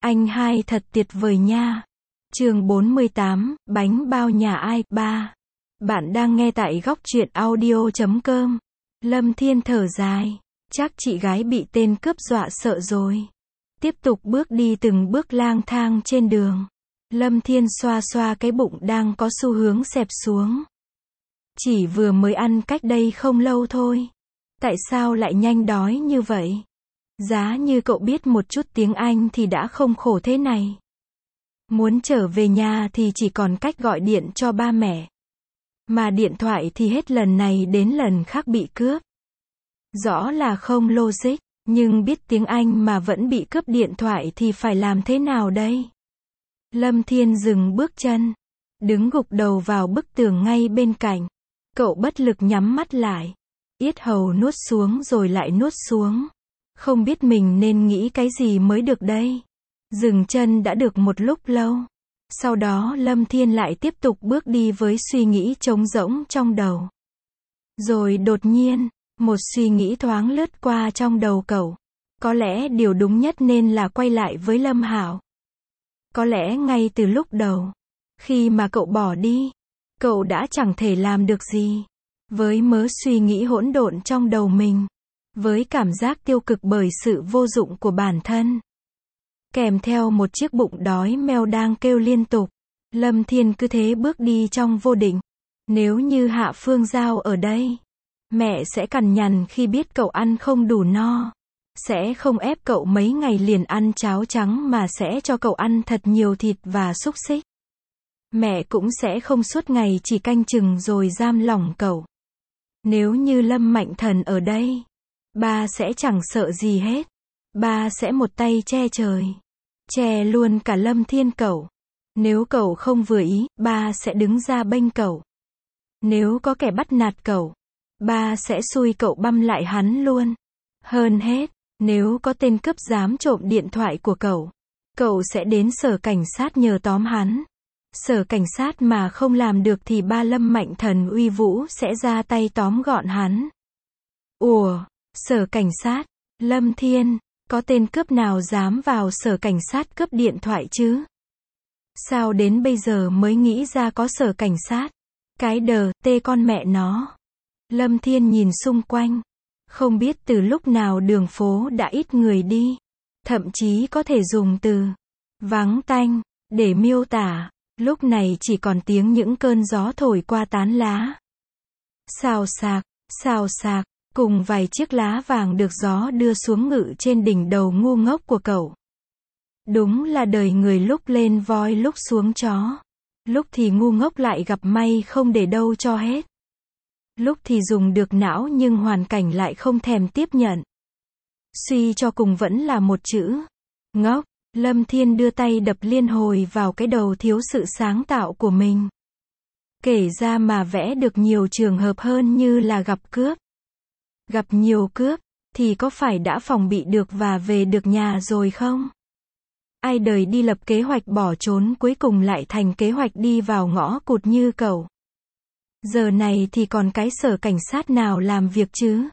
Anh hai thật tuyệt vời nha. Chương 48, bánh bao nhà ai? 3. Bạn đang nghe tại góc truyện audio.com. Lâm Thiên thở dài. Chắc chị gái bị tên cướp dọa sợ rồi. Tiếp tục bước đi từng bước lang thang trên đường. Lâm Thiên xoa xoa cái bụng đang có xu hướng xẹp xuống. Chỉ vừa mới ăn cách đây không lâu thôi. Tại sao lại nhanh đói như vậy? Giá như cậu biết một chút tiếng Anh thì đã không khổ thế này. Muốn trở về nhà thì chỉ còn cách gọi điện cho ba mẹ. Mà điện thoại thì hết lần này đến lần khác bị cướp. Rõ là không logic, nhưng biết tiếng Anh mà vẫn bị cướp điện thoại thì phải làm thế nào đây? Lâm Thiên dừng bước chân, đứng gục đầu vào bức tường ngay bên cạnh. Cậu bất lực nhắm mắt lại, yết hầu nuốt xuống rồi lại nuốt xuống. Không biết mình nên nghĩ cái gì mới được đây. Dừng chân đã được một lúc lâu. Sau đó Lâm Thiên lại tiếp tục bước đi với suy nghĩ trống rỗng trong đầu. Rồi đột nhiên, một suy nghĩ thoáng lướt qua trong đầu cậu. Có lẽ điều đúng nhất nên là quay lại với Lâm Hạo. Có lẽ ngay từ lúc đầu, khi mà cậu bỏ đi, cậu đã chẳng thể làm được gì. Với mớ suy nghĩ hỗn độn trong đầu mình. Với cảm giác tiêu cực bởi sự vô dụng của bản thân. Kèm theo một chiếc bụng đói meo đang kêu liên tục. Lâm Thiên cứ thế bước đi trong vô định. Nếu như Hạ Phương Giao ở đây, mẹ sẽ cằn nhằn khi biết cậu ăn không đủ no. Sẽ không ép cậu mấy ngày liền ăn cháo trắng mà sẽ cho cậu ăn thật nhiều thịt và xúc xích. Mẹ cũng sẽ không suốt ngày chỉ canh chừng rồi giam lỏng cậu. Nếu như Lâm Mạnh Thần ở đây, ba sẽ chẳng sợ gì hết. Ba sẽ một tay che trời. Che luôn cả Lâm Thiên cậu. Nếu cậu không vừa ý, ba sẽ đứng ra bênh cậu. Nếu có kẻ bắt nạt cậu, ba sẽ xui cậu băm lại hắn luôn. Hơn hết, nếu có tên cướp dám trộm điện thoại của cậu, cậu sẽ đến sở cảnh sát nhờ tóm hắn. Sở cảnh sát mà không làm được thì ba Lâm Mạnh Thần uy vũ sẽ ra tay tóm gọn hắn. Ủa, sở cảnh sát, Lâm Thiên, có tên cướp nào dám vào sở cảnh sát cướp điện thoại chứ? Sao đến bây giờ mới nghĩ ra có sở cảnh sát? Cái đờ, tê con mẹ nó. Lâm Thiên nhìn xung quanh. Không biết từ lúc nào đường phố đã ít người đi. Thậm chí có thể dùng từ vắng tanh để miêu tả. Lúc này chỉ còn tiếng những cơn gió thổi qua tán lá. Xào xạc, cùng vài chiếc lá vàng được gió đưa xuống ngự trên đỉnh đầu ngu ngốc của cậu. Đúng là đời người lúc lên voi lúc xuống chó. Lúc thì ngu ngốc lại gặp may không để đâu cho hết. Lúc thì dùng được não nhưng hoàn cảnh lại không thèm tiếp nhận. Suy cho cùng vẫn là một chữ. Ngốc. Lâm Thiên đưa tay đập liên hồi vào cái đầu thiếu sự sáng tạo của mình. Kể ra mà vẽ được nhiều trường hợp hơn như là gặp cướp. Gặp nhiều cướp, thì có phải đã phòng bị được và về được nhà rồi không? Ai đời đi lập kế hoạch bỏ trốn cuối cùng lại thành kế hoạch đi vào ngõ cụt như cậu. Giờ này thì còn cái sở cảnh sát nào làm việc chứ?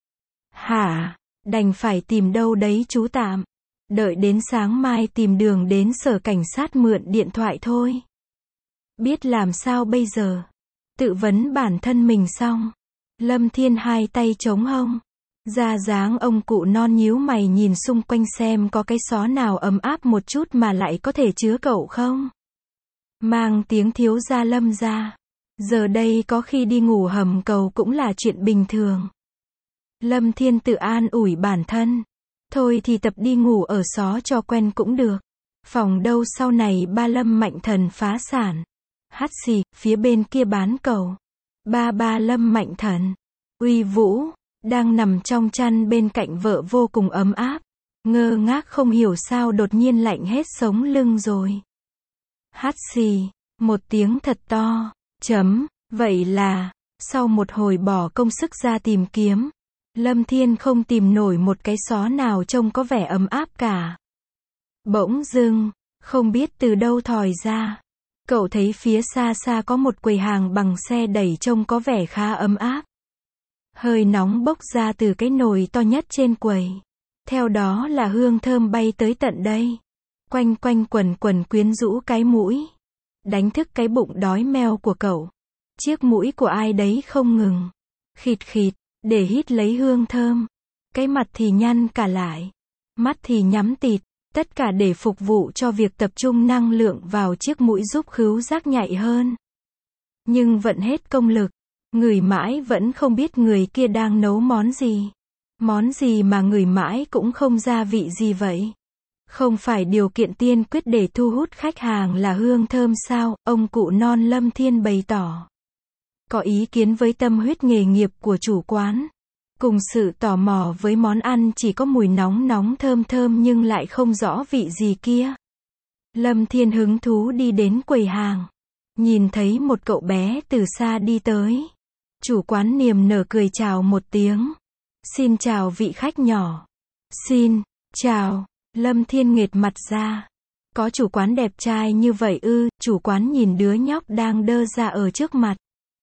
Hả? Đành phải tìm đâu đấy trú tạm. Đợi đến sáng mai tìm đường đến sở cảnh sát mượn điện thoại thôi. Biết làm sao bây giờ? Tự vấn bản thân mình xong. Lâm Thiên hai tay chống hông. Ra dáng ông cụ non nhíu mày nhìn xung quanh xem có cái xó nào ấm áp một chút mà lại có thể chứa cậu không? Mang tiếng thiếu gia Lâm ra. Giờ đây có khi đi ngủ hầm cầu cũng là chuyện bình thường. Lâm Thiên tự an ủi bản thân. Thôi thì tập đi ngủ ở xó cho quen cũng được. Phòng đâu sau này ba Lâm Mạnh Thần phá sản. Hắt xì, phía bên kia bán cầu. Ba Lâm Mạnh Thần, uy vũ, đang nằm trong chăn bên cạnh vợ vô cùng ấm áp. Ngơ ngác không hiểu sao đột nhiên lạnh hết sống lưng rồi. Hắt xì, một tiếng thật to. Vậy là, sau một hồi bỏ công sức ra tìm kiếm, Lâm Thiên không tìm nổi một cái xó nào trông có vẻ ấm áp cả. Bỗng dưng, không biết từ đâu thòi ra. Cậu thấy phía xa xa có một quầy hàng bằng xe đẩy trông có vẻ khá ấm áp. Hơi nóng bốc ra từ cái nồi to nhất trên quầy. Theo đó là hương thơm bay tới tận đây. quanh quanh quần quần quyến rũ cái mũi, đánh thức cái bụng đói meo của cậu. Chiếc mũi của ai đấy không ngừng khịt khịt, để hít lấy hương thơm. Cái mặt thì nhăn cả lại, mắt thì nhắm tịt, tất cả để phục vụ cho việc tập trung năng lượng vào chiếc mũi giúp khứu giác nhạy hơn. Nhưng vận hết công lực, ngửi mãi vẫn không biết người kia đang nấu món gì. Món gì mà ngửi mãi cũng không gia vị gì vậy? Không phải điều kiện tiên quyết để thu hút khách hàng là hương thơm sao? Ông cụ non Lâm Thiên bày tỏ. Có ý kiến với tâm huyết nghề nghiệp của chủ quán. Cùng sự tò mò với món ăn chỉ có mùi nóng nóng thơm thơm nhưng lại không rõ vị gì kia. Lâm Thiên hứng thú đi đến quầy hàng. Nhìn thấy một cậu bé từ xa đi tới. Chủ quán niềm nở cười chào một tiếng. Xin chào vị khách nhỏ. Xin, chào. Lâm Thiên nghệt mặt ra. Có chủ quán đẹp trai như vậy ư? Chủ quán nhìn đứa nhóc đang đơ ra ở trước mặt.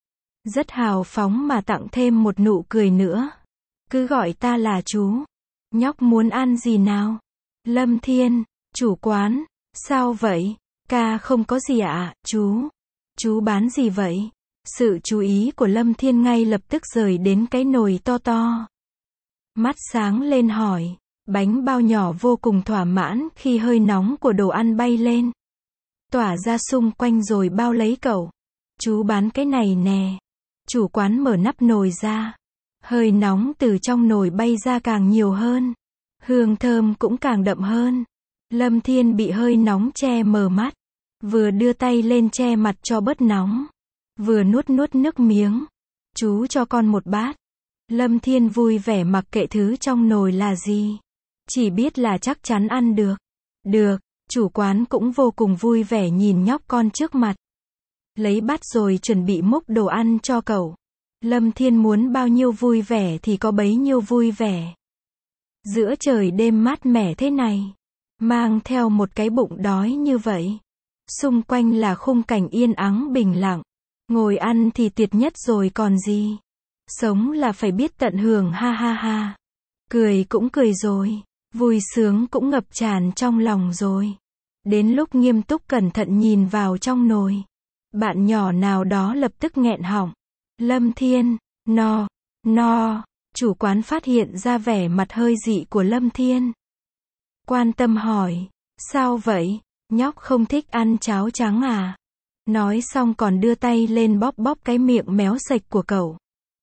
Rất hào phóng mà tặng thêm một nụ cười nữa. Cứ gọi ta là chú. Nhóc muốn ăn gì nào? Lâm Thiên, chủ quán. Sao vậy? Ca không có gì ạ, chú. Chú bán gì vậy? Sự chú ý của Lâm Thiên ngay lập tức rời đến cái nồi to to. Mắt sáng lên hỏi. Bánh bao nhỏ vô cùng thỏa mãn khi hơi nóng của đồ ăn bay lên. Tỏa ra xung quanh rồi bao lấy cậu. Chú bán cái này nè. Chủ quán mở nắp nồi ra. Hơi nóng từ trong nồi bay ra càng nhiều hơn. Hương thơm cũng càng đậm hơn. Lâm Thiên bị hơi nóng che mờ mắt. Vừa đưa tay lên che mặt cho bớt nóng. Vừa nuốt nuốt nước miếng. Chú cho con một bát. Lâm Thiên vui vẻ mặc kệ thứ trong nồi là gì. Chỉ biết là chắc chắn ăn được. Được, chủ quán cũng vô cùng vui vẻ nhìn nhóc con trước mặt. Lấy bát rồi chuẩn bị múc đồ ăn cho cậu. Lâm Thiên muốn bao nhiêu vui vẻ thì có bấy nhiêu vui vẻ. Giữa trời đêm mát mẻ thế này, mang theo một cái bụng đói như vậy. Xung quanh là khung cảnh yên ắng bình lặng. Ngồi ăn thì tuyệt nhất rồi còn gì. Sống là phải biết tận hưởng ha ha ha. Cười cũng cười rồi. Vui sướng cũng ngập tràn trong lòng rồi. Đến lúc nghiêm túc cẩn thận nhìn vào trong nồi. Bạn nhỏ nào đó lập tức nghẹn họng. Lâm Thiên, no. Chủ quán phát hiện ra vẻ mặt hơi dị của Lâm Thiên. Quan tâm hỏi. Sao vậy? Nhóc không thích ăn cháo trắng à? Nói xong còn đưa tay lên bóp bóp cái miệng méo sạch của cậu.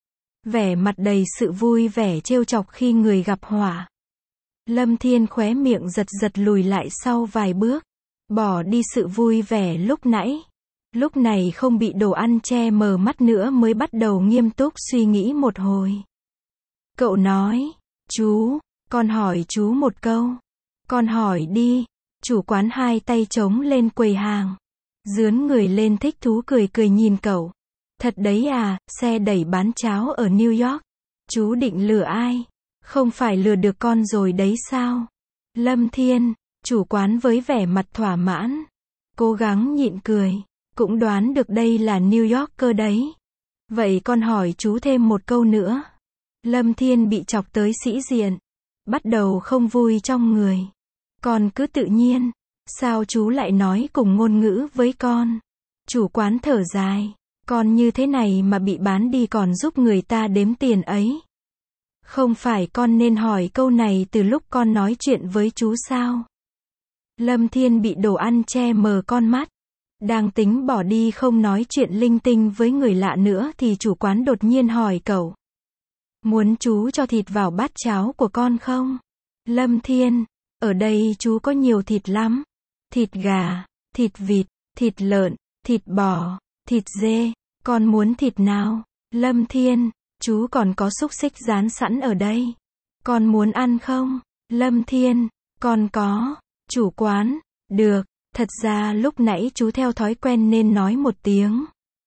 Vẻ mặt đầy sự vui vẻ trêu chọc khi người gặp họa. Lâm Thiên khóe miệng giật giật lùi lại sau vài bước. Bỏ đi sự vui vẻ lúc nãy. Lúc này không bị đồ ăn che mờ mắt nữa mới bắt đầu nghiêm túc suy nghĩ một hồi. Cậu nói. Chú, con hỏi chú một câu. Con hỏi đi. Chủ quán hai tay trống lên quầy hàng. Dướn người lên thích thú cười cười nhìn cậu. Thật đấy à, xe đẩy bán cháo ở New York. Chú định lừa ai? Không phải lừa được con rồi đấy sao? Lâm Thiên, chủ quán với vẻ mặt thỏa mãn. Cố gắng nhịn cười. Cũng đoán được đây là New Yorker đấy. Vậy con hỏi chú thêm một câu nữa. Lâm Thiên bị chọc tới sĩ diện. Bắt đầu không vui trong người. Con cứ tự nhiên. Sao chú lại nói cùng ngôn ngữ với con? Chủ quán thở dài. Con như thế này mà bị bán đi còn giúp người ta đếm tiền ấy. Không phải con nên hỏi câu này từ lúc con nói chuyện với chú sao? Lâm Thiên bị đồ ăn che mờ con mắt. Đang tính bỏ đi không nói chuyện linh tinh với người lạ nữa thì chủ quán đột nhiên hỏi cậu. Muốn chú cho thịt vào bát cháo của con không? Lâm Thiên, ở đây chú có nhiều thịt lắm. Thịt gà, thịt vịt, thịt lợn, thịt bò, thịt dê. Con muốn thịt nào? Lâm Thiên, chú còn có xúc xích rán sẵn ở đây. Con muốn ăn không? Lâm Thiên, con có. Chủ quán, được. Thật ra lúc nãy chú theo thói quen nên nói một tiếng.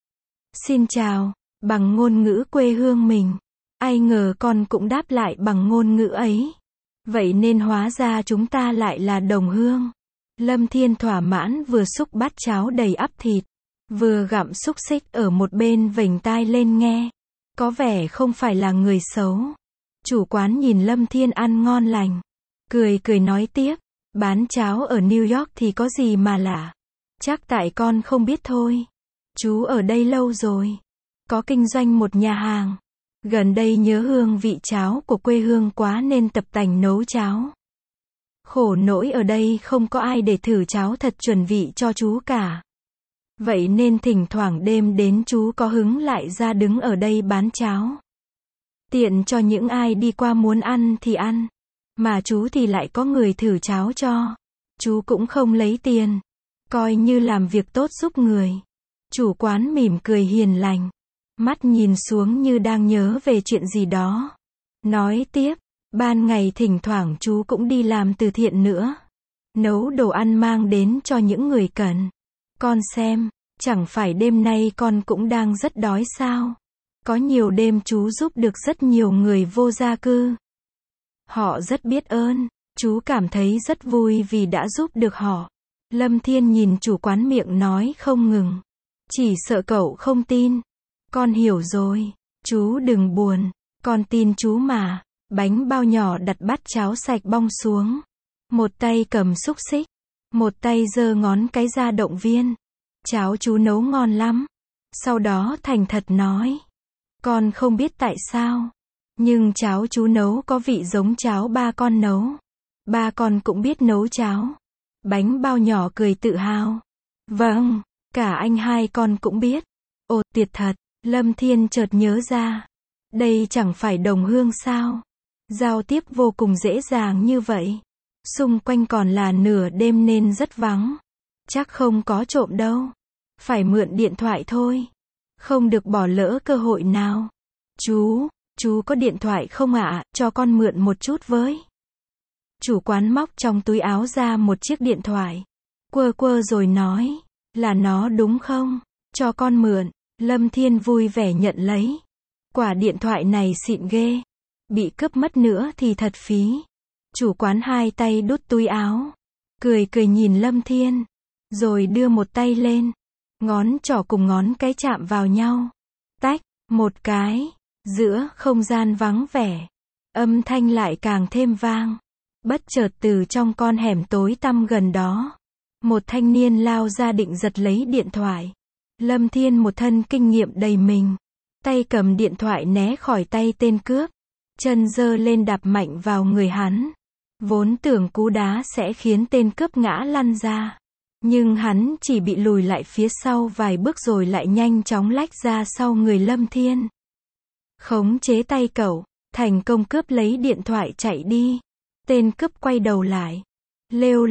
Xin chào, bằng ngôn ngữ quê hương mình. Ai ngờ con cũng đáp lại bằng ngôn ngữ ấy. Vậy nên hóa ra chúng ta lại là đồng hương. Lâm Thiên thỏa mãn vừa xúc bát cháo đầy ắp thịt. Vừa gặm xúc xích ở một bên vểnh tai lên nghe. Có vẻ không phải là người xấu. Chủ quán nhìn Lâm Thiên ăn ngon lành. Cười cười nói tiếp. Bán cháo ở New York thì có gì mà lạ. Chắc tại con không biết thôi. Chú ở đây lâu rồi. Có kinh doanh một nhà hàng. Gần đây nhớ hương vị cháo của quê hương quá nên tập tành nấu cháo. Khổ nỗi ở đây không có ai để thử cháo thật chuẩn vị cho chú cả. Vậy nên thỉnh thoảng đêm đến chú có hứng lại ra đứng ở đây bán cháo. Tiện cho những ai đi qua muốn ăn thì ăn. Mà chú thì lại có người thử cháo cho. Chú cũng không lấy tiền. Coi như làm việc tốt giúp người. Chủ quán mỉm cười hiền lành. Mắt nhìn xuống như đang nhớ về chuyện gì đó. Nói tiếp, ban ngày thỉnh thoảng chú cũng đi làm từ thiện nữa. Nấu đồ ăn mang đến cho những người cần. Con xem, chẳng phải đêm nay con cũng đang rất đói sao? Có nhiều đêm chú giúp được rất nhiều người vô gia cư. Họ rất biết ơn, chú cảm thấy rất vui vì đã giúp được họ. Lâm Thiên nhìn chủ quán miệng nói không ngừng. Chỉ sợ cậu không tin. Con hiểu rồi, chú đừng buồn, con tin chú mà. Bánh bao nhỏ đặt bát cháo sạch bong xuống. Một tay cầm xúc xích, một tay giơ ngón cái ra động viên. Cháo chú nấu ngon lắm. Sau đó thành thật nói. Con không biết tại sao. Nhưng cháo chú nấu có vị giống cháo ba con nấu. Ba con cũng biết nấu cháo. Bánh bao nhỏ cười tự hào. Vâng, cả anh hai con cũng biết. Ồ tuyệt thật, Lâm Thiên chợt nhớ ra. Đây chẳng phải đồng hương sao? Giao tiếp vô cùng dễ dàng như vậy. Xung quanh còn là nửa đêm nên rất vắng. Chắc không có trộm đâu. Phải mượn điện thoại thôi. Không được bỏ lỡ cơ hội nào. Chú có điện thoại không ạ? Cho con mượn một chút với. Chủ quán móc trong túi áo ra một chiếc điện thoại. Quơ rồi nói. Là nó đúng không? Cho con mượn. Lâm Thiên vui vẻ nhận lấy. Quả điện thoại này xịn ghê. Bị cướp mất nữa thì thật phí. Chủ quán hai tay đút túi áo. Cười nhìn Lâm Thiên. Rồi đưa một tay lên. Ngón trỏ cùng ngón cái chạm vào nhau. Tách, một cái. Giữa không gian vắng vẻ. Âm thanh lại càng thêm vang. Bất chợt từ trong con hẻm tối tăm gần đó. Một thanh niên lao ra định giật lấy điện thoại. Lâm Thiên một thân kinh nghiệm đầy mình. Tay cầm điện thoại né khỏi tay tên cướp. Chân giơ lên đạp mạnh vào người hắn. Vốn tưởng cú đá sẽ khiến tên cướp ngã lăn ra. Nhưng hắn chỉ bị lùi lại phía sau vài bước rồi lại nhanh chóng lách ra sau người Lâm Thiên. Khống chế tay cậu, thành công cướp lấy điện thoại chạy đi. Tên cướp quay đầu lại. Lêu,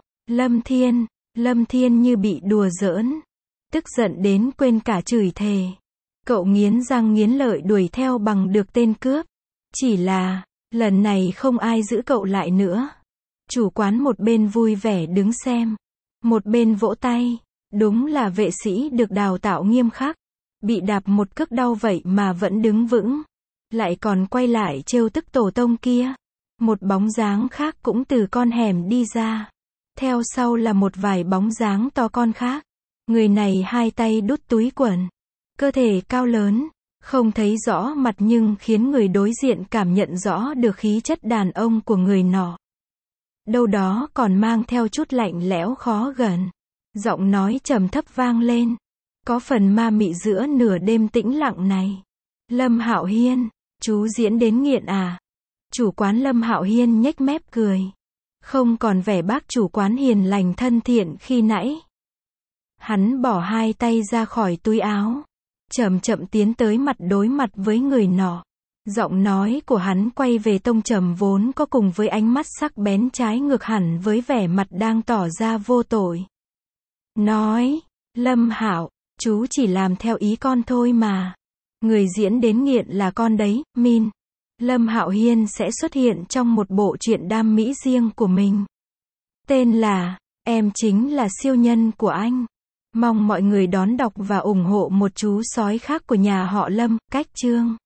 Lâm Thiên như bị đùa giỡn. Tức giận đến quên cả chửi thề. Cậu nghiến răng nghiến lợi đuổi theo bằng được tên cướp. Chỉ là, lần này không ai giữ cậu lại nữa. Chủ quán một bên vui vẻ đứng xem. Một bên vỗ tay. Đúng là vệ sĩ được đào tạo nghiêm khắc. Bị đạp một cước đau vậy mà vẫn đứng vững. Lại còn quay lại trêu tức tổ tông kia. Một bóng dáng khác cũng từ con hẻm đi ra. Theo sau là một vài bóng dáng to con khác. Người này hai tay đút túi quần. Cơ thể cao lớn. Không thấy rõ mặt nhưng khiến người đối diện cảm nhận rõ được khí chất đàn ông của người nọ. Đâu đó còn mang theo chút lạnh lẽo khó gần. Giọng nói trầm thấp vang lên. Có phần ma mị giữa nửa đêm tĩnh lặng này. Lâm Hạo Hiên, chú diễn đến nghiện à? Chủ quán Lâm Hạo Hiên nhếch mép cười. Không còn vẻ bác chủ quán hiền lành thân thiện khi nãy. Hắn bỏ hai tay ra khỏi túi áo. Chậm tiến tới mặt đối mặt với người nọ. Giọng nói của hắn quay về tông trầm vốn có cùng với ánh mắt sắc bén trái ngược hẳn với vẻ mặt đang tỏ ra vô tội. Nói, Lâm Hạo, chú chỉ làm theo ý con thôi mà. Người diễn đến nghiện là con đấy, Min. Lâm Hạo Hiên sẽ xuất hiện trong một bộ truyện đam mỹ riêng của mình. Tên là, Em chính là siêu nhân của anh. Mong mọi người đón đọc và ủng hộ một chú sói khác của nhà họ Lâm, cách chương.